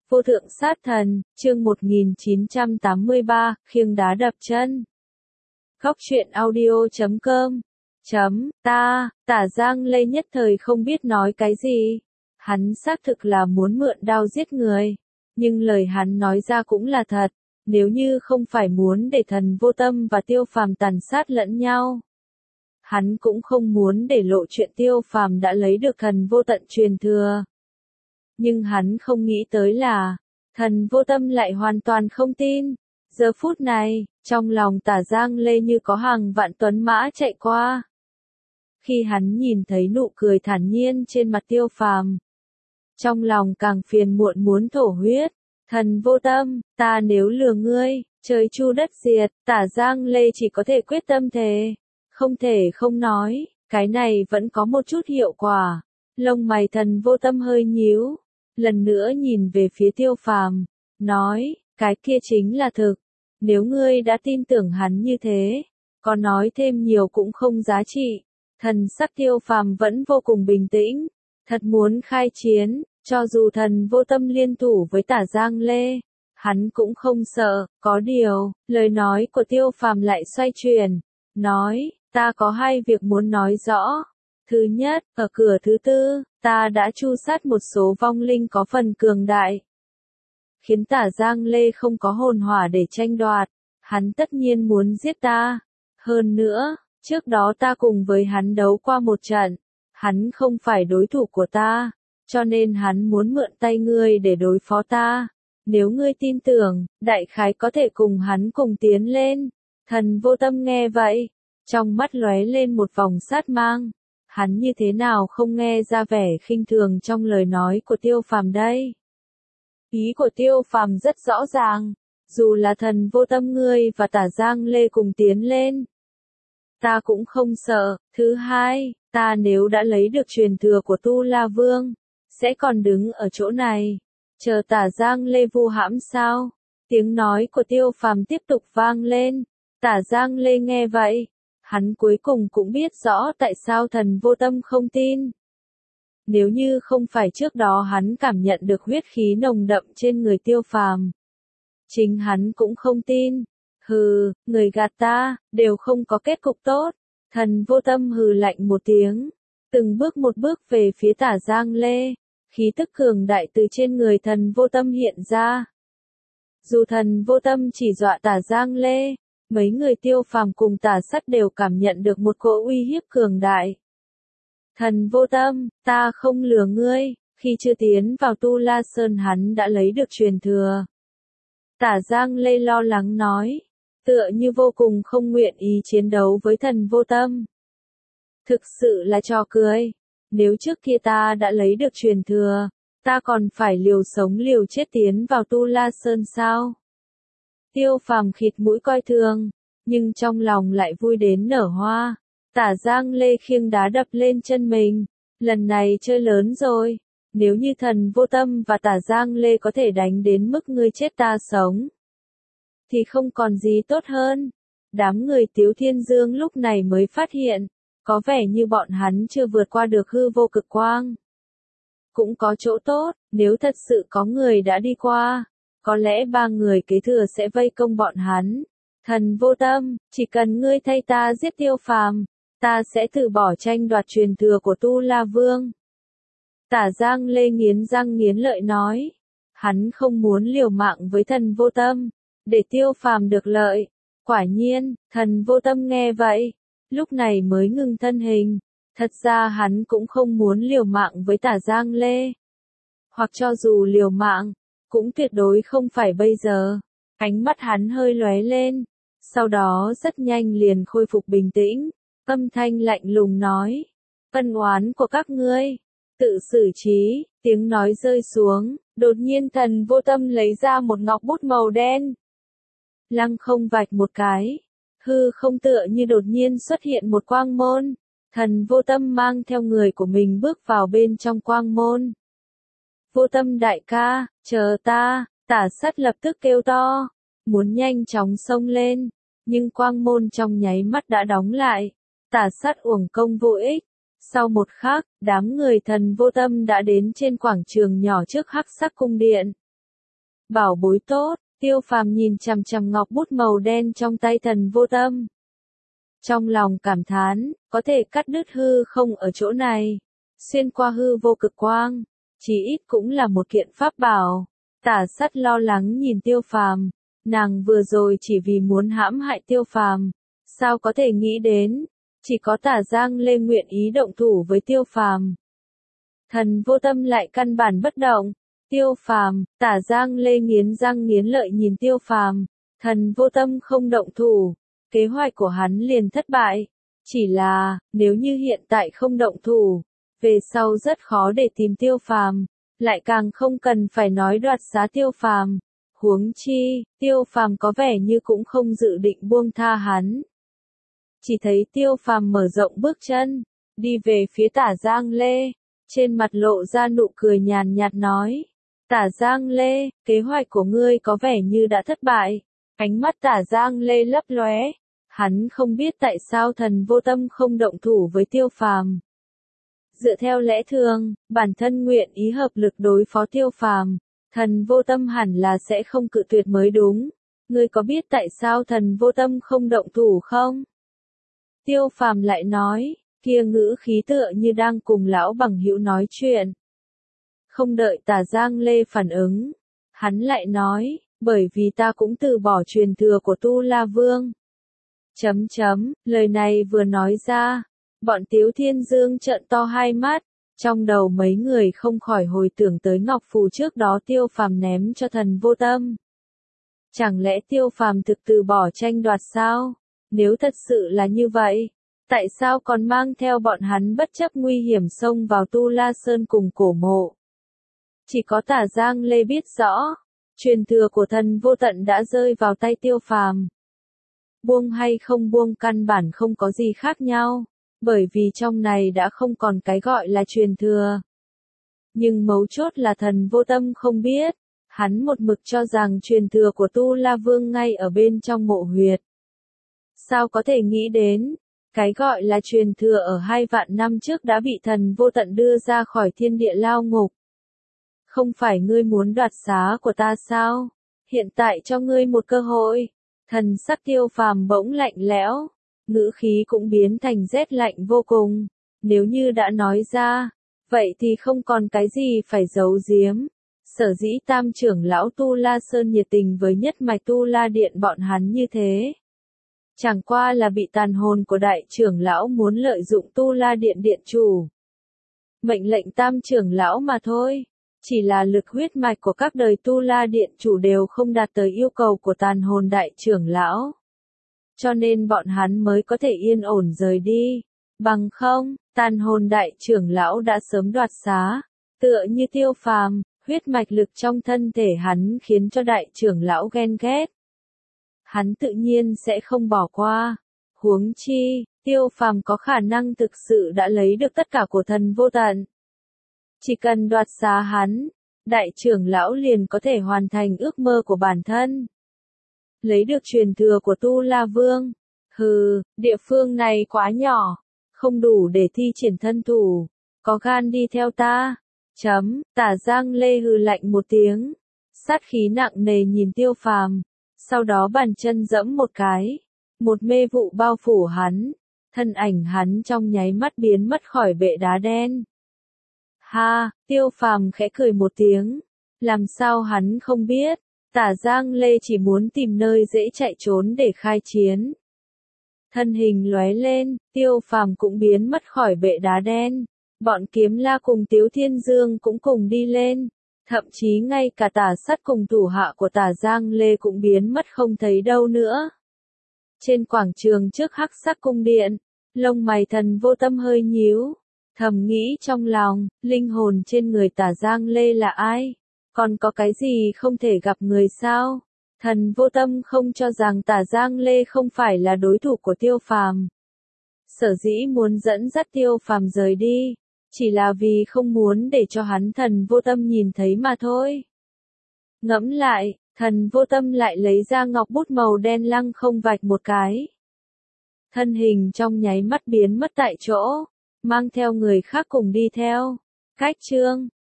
Vô thượng sát thần, chương 1983, khiêng đá đập chân. Góc truyện audio.com Tả Giang Lê nhất thời không biết nói cái gì. Hắn xác thực là muốn mượn đao giết người. Nhưng lời hắn nói ra cũng là thật. Nếu như không phải muốn để Thần Vô Tâm và Tiêu Phàm tàn sát lẫn nhau. Hắn cũng không muốn để lộ chuyện Tiêu Phàm đã lấy được Thần Vô Tận truyền thừa. Nhưng hắn không nghĩ tới là, Thần Vô Tâm lại hoàn toàn không tin. Giờ phút này, trong lòng Tả Giang Lê như có hàng vạn tuấn mã chạy qua. Khi hắn nhìn thấy nụ cười thản nhiên trên mặt Tiêu Phàm, trong lòng càng phiền muộn muốn thổ huyết. Thần Vô Tâm, ta nếu lừa ngươi, trời chu đất diệt. Tả Giang Lê chỉ có thể quyết tâm thề, không thể không nói, cái này vẫn có một chút hiệu quả. Lông mày Thần Vô Tâm hơi nhíu, lần nữa nhìn về phía Tiêu Phàm, nói, cái kia chính là thực. Nếu ngươi đã tin tưởng hắn như thế, có nói thêm nhiều cũng không giá trị. Thần sắc Tiêu Phàm vẫn vô cùng bình tĩnh, thật muốn khai chiến, cho dù Thần Vô Tâm liên thủ với Tả Giang Lê, hắn cũng không sợ. Có điều, lời nói của Tiêu Phàm lại xoay chuyển, nói, ta có hai việc muốn nói rõ. Thứ nhất, ở cửa thứ tư, ta đã tru sát một số vong linh có phần cường đại, khiến Tả Giang Lê không có hồn hỏa để tranh đoạt. Hắn tất nhiên muốn giết ta. Hơn nữa, trước đó ta cùng với hắn đấu qua một trận, hắn không phải đối thủ của ta, cho nên hắn muốn mượn tay ngươi để đối phó ta. Nếu ngươi tin tưởng, đại khái có thể cùng hắn cùng tiến lên. Thần Vô Tâm nghe vậy, trong mắt lóe lên một vòng sát mang. Hắn như thế nào không nghe ra vẻ khinh thường trong lời nói của Tiêu Phàm đây? Ý của Tiêu Phàm rất rõ ràng, dù là Thần Vô Tâm ngươi và Tả Giang Lê cùng tiến lên, ta cũng không sợ. Thứ hai, ta nếu đã lấy được truyền thừa của Tu La Vương, sẽ còn đứng ở chỗ này, chờ Tả Giang Lê vu hãm sao? Tiếng nói của Tiêu Phàm tiếp tục vang lên. Tả Giang Lê nghe vậy, hắn cuối cùng cũng biết rõ tại sao Thần Vô Tâm không tin. Nếu như không phải trước đó hắn cảm nhận được huyết khí nồng đậm trên người Tiêu Phàm, chính hắn cũng không tin. Hừ, người gạt ta, đều không có kết cục tốt. Thần Vô Tâm hừ lạnh một tiếng, từng bước một bước về phía Tả Giang Lê. Khí tức cường đại từ trên người Thần Vô Tâm hiện ra. Dù Thần Vô Tâm chỉ dọa Tả Giang Lê, mấy người Tiêu Phàm cùng Tả Sắt đều cảm nhận được một cỗ uy hiếp cường đại. Thần Vô Tâm, ta không lừa ngươi, khi chưa tiến vào Tu La Sơn hắn đã lấy được truyền thừa. Tả Giang Lê lo lắng nói, tựa như vô cùng không nguyện ý chiến đấu với Thần Vô Tâm. Thực sự là trò cười, nếu trước kia ta đã lấy được truyền thừa, ta còn phải liều sống liều chết tiến vào Tu La Sơn sao? Tiêu Phàm khịt mũi coi thường, nhưng trong lòng lại vui đến nở hoa. Tả Giang Lê khiêng đá đập lên chân mình, lần này chơi lớn rồi. Nếu như Thần Vô Tâm và Tả Giang Lê có thể đánh đến mức ngươi chết ta sống, thì không còn gì tốt hơn. Đám người Tiếu Thiên Dương lúc này mới phát hiện, có vẻ như bọn hắn chưa vượt qua được hư vô cực quang. Cũng có chỗ tốt, nếu thật sự có người đã đi qua, có lẽ ba người kế thừa sẽ vây công bọn hắn. Thần Vô Tâm, chỉ cần ngươi thay ta giết Tiêu Phàm, ta sẽ từ bỏ tranh đoạt truyền thừa của Tu La Vương. Tả Giang Lê nghiến răng nghiến lợi nói, hắn không muốn liều mạng với Thần Vô Tâm, để Tiêu Phàm được lợi. Quả nhiên, Thần Vô Tâm nghe vậy, lúc này mới ngừng thân hình. Thật ra hắn cũng không muốn liều mạng với Tả Giang Lê. Hoặc cho dù liều mạng, cũng tuyệt đối không phải bây giờ. Ánh mắt hắn hơi lóe lên, sau đó rất nhanh liền khôi phục bình tĩnh. Âm thanh lạnh lùng nói, ân oán của các ngươi, tự xử trí. Tiếng nói rơi xuống, đột nhiên Thần Vô Tâm lấy ra một ngọc bút màu đen. Lăng không vạch một cái, hư không tựa như đột nhiên xuất hiện một quang môn. Thần Vô Tâm mang theo người của mình bước vào bên trong quang môn. Vô Tâm đại ca, chờ ta. Tả Sắt lập tức kêu to, muốn nhanh chóng xông lên, nhưng quang môn trong nháy mắt đã đóng lại. Tả Sắt uổng công vô ích. Sau một khắc, đám người Thần Vô Tâm đã đến trên quảng trường nhỏ trước Hắc Sắc cung điện. Bảo bối tốt, Tiêu Phàm nhìn chằm chằm ngọc bút màu đen trong tay Thần Vô Tâm. Trong lòng cảm thán, có thể cắt đứt hư không ở chỗ này, xuyên qua hư vô cực quang, chí ít cũng là một kiện pháp bảo. Tả Sắt lo lắng nhìn Tiêu Phàm, nàng vừa rồi chỉ vì muốn hãm hại Tiêu Phàm, sao có thể nghĩ đến, chỉ có Tả Giang Lê nguyện ý động thủ với Tiêu Phàm. Thần Vô Tâm lại căn bản bất động. Tiêu Phàm, Tả Giang Lê nghiến răng nghiến lợi nhìn Tiêu Phàm, Thần Vô Tâm không động thủ, kế hoạch của hắn liền thất bại. Chỉ là, nếu như hiện tại không động thủ, về sau rất khó để tìm Tiêu Phàm, lại càng không cần phải nói đoạt xá Tiêu Phàm. Huống chi, Tiêu Phàm có vẻ như cũng không dự định buông tha hắn. Chỉ thấy Tiêu Phàm mở rộng bước chân, đi về phía Tả Giang Lê, trên mặt lộ ra nụ cười nhàn nhạt nói. Tả Giang Lê, kế hoạch của ngươi có vẻ như đã thất bại. Ánh mắt Tả Giang Lê lấp lóe. Hắn không biết tại sao Thần Vô Tâm không động thủ với Tiêu Phàm. Dựa theo lẽ thường, bản thân nguyện ý hợp lực đối phó Tiêu Phàm, Thần Vô Tâm hẳn là sẽ không cự tuyệt mới đúng. Ngươi có biết tại sao Thần Vô Tâm không động thủ không? Tiêu Phàm lại nói, kia ngữ khí tựa như đang cùng lão bằng hữu nói chuyện. Không đợi Tả Giang Lê phản ứng, hắn lại nói, bởi vì ta cũng từ bỏ truyền thừa của Tu La Vương. Lời này vừa nói ra, bọn Tiếu Thiên Dương trợn to hai mắt, trong đầu mấy người không khỏi hồi tưởng tới ngọc phù trước đó Tiêu Phàm ném cho Thần Vô Tâm. Chẳng lẽ Tiêu Phàm thực từ bỏ tranh đoạt sao? Nếu thật sự là như vậy, tại sao còn mang theo bọn hắn bất chấp nguy hiểm xông vào Tu La Sơn cùng cổ mộ? Chỉ có Tả Giang Lê biết rõ, truyền thừa của Thần Vô Tận đã rơi vào tay Tiêu Phàm. Buông hay không buông căn bản không có gì khác nhau, bởi vì trong này đã không còn cái gọi là truyền thừa. Nhưng mấu chốt là Thần Vô Tâm không biết, hắn một mực cho rằng truyền thừa của Tu La Vương ngay ở bên trong mộ huyệt. Sao có thể nghĩ đến, cái gọi là truyền thừa ở 2 vạn năm trước đã bị Thần Vô Tận đưa ra khỏi thiên địa lao ngục. Không phải ngươi muốn đoạt xá của ta sao? Hiện tại cho ngươi một cơ hội. Thần sắc Tiêu Phàm bỗng lạnh lẽo, ngữ khí cũng biến thành rét lạnh vô cùng. Nếu như đã nói ra, vậy thì không còn cái gì phải giấu giếm. Sở dĩ Tam trưởng lão Tu La Sơn nhiệt tình với nhất mạch Tu La Điện bọn hắn như thế. Chẳng qua là bị tàn hồn của đại trưởng lão muốn lợi dụng Tu La Điện điện chủ. Mệnh lệnh Tam trưởng lão mà thôi. Chỉ là lực huyết mạch của các đời Tu La Điện chủ đều không đạt tới yêu cầu của tàn hồn đại trưởng lão. Cho nên bọn hắn mới có thể yên ổn rời đi. Bằng không, tàn hồn đại trưởng lão đã sớm đoạt xá. Tựa như Tiêu Phàm, huyết mạch lực trong thân thể hắn khiến cho đại trưởng lão ghen ghét. Hắn tự nhiên sẽ không bỏ qua. Huống chi, Tiêu Phàm có khả năng thực sự đã lấy được tất cả của Thần Vô Tận. Chỉ cần đoạt xá hắn, đại trưởng lão liền có thể hoàn thành ước mơ của bản thân. Lấy được truyền thừa của Tu La Vương. Hừ, địa phương này quá nhỏ, không đủ để thi triển thân thủ. Có gan đi theo ta. Tả Giang Lê hừ lạnh một tiếng. Sát khí nặng nề nhìn Tiêu Phàm. Sau đó bàn chân giẫm một cái. Một mê vụ bao phủ hắn. Thân ảnh hắn trong nháy mắt biến mất khỏi bệ đá đen. Ha, Tiêu Phàm khẽ cười một tiếng. Làm sao hắn không biết, Tả Giang Lê chỉ muốn tìm nơi dễ chạy trốn để khai chiến. Thân hình lóe lên, Tiêu Phàm cũng biến mất khỏi bệ đá đen. Bọn Kiếm La cùng Tiếu Thiên Dương cũng cùng đi lên. Thậm chí ngay cả Tả Sắt cùng thủ hạ của Tả Giang Lê cũng biến mất không thấy đâu nữa. Trên quảng trường trước Hắc Sắc cung điện, lông mày Thần Vô Tâm hơi nhíu. Thầm nghĩ trong lòng, linh hồn trên người Tả Giang Lê là ai? Còn có cái gì không thể gặp người sao? Thần Vô Tâm không cho rằng Tả Giang Lê không phải là đối thủ của Tiêu Phàm. Sở dĩ muốn dẫn dắt Tiêu Phàm rời đi, chỉ là vì không muốn để cho hắn Thần Vô Tâm nhìn thấy mà thôi. Ngẫm lại, Thần Vô Tâm lại lấy ra ngọc bút màu đen lăng không vạch một cái. Thân hình trong nháy mắt biến mất tại chỗ. Mang theo người khác cùng đi theo. Cách chương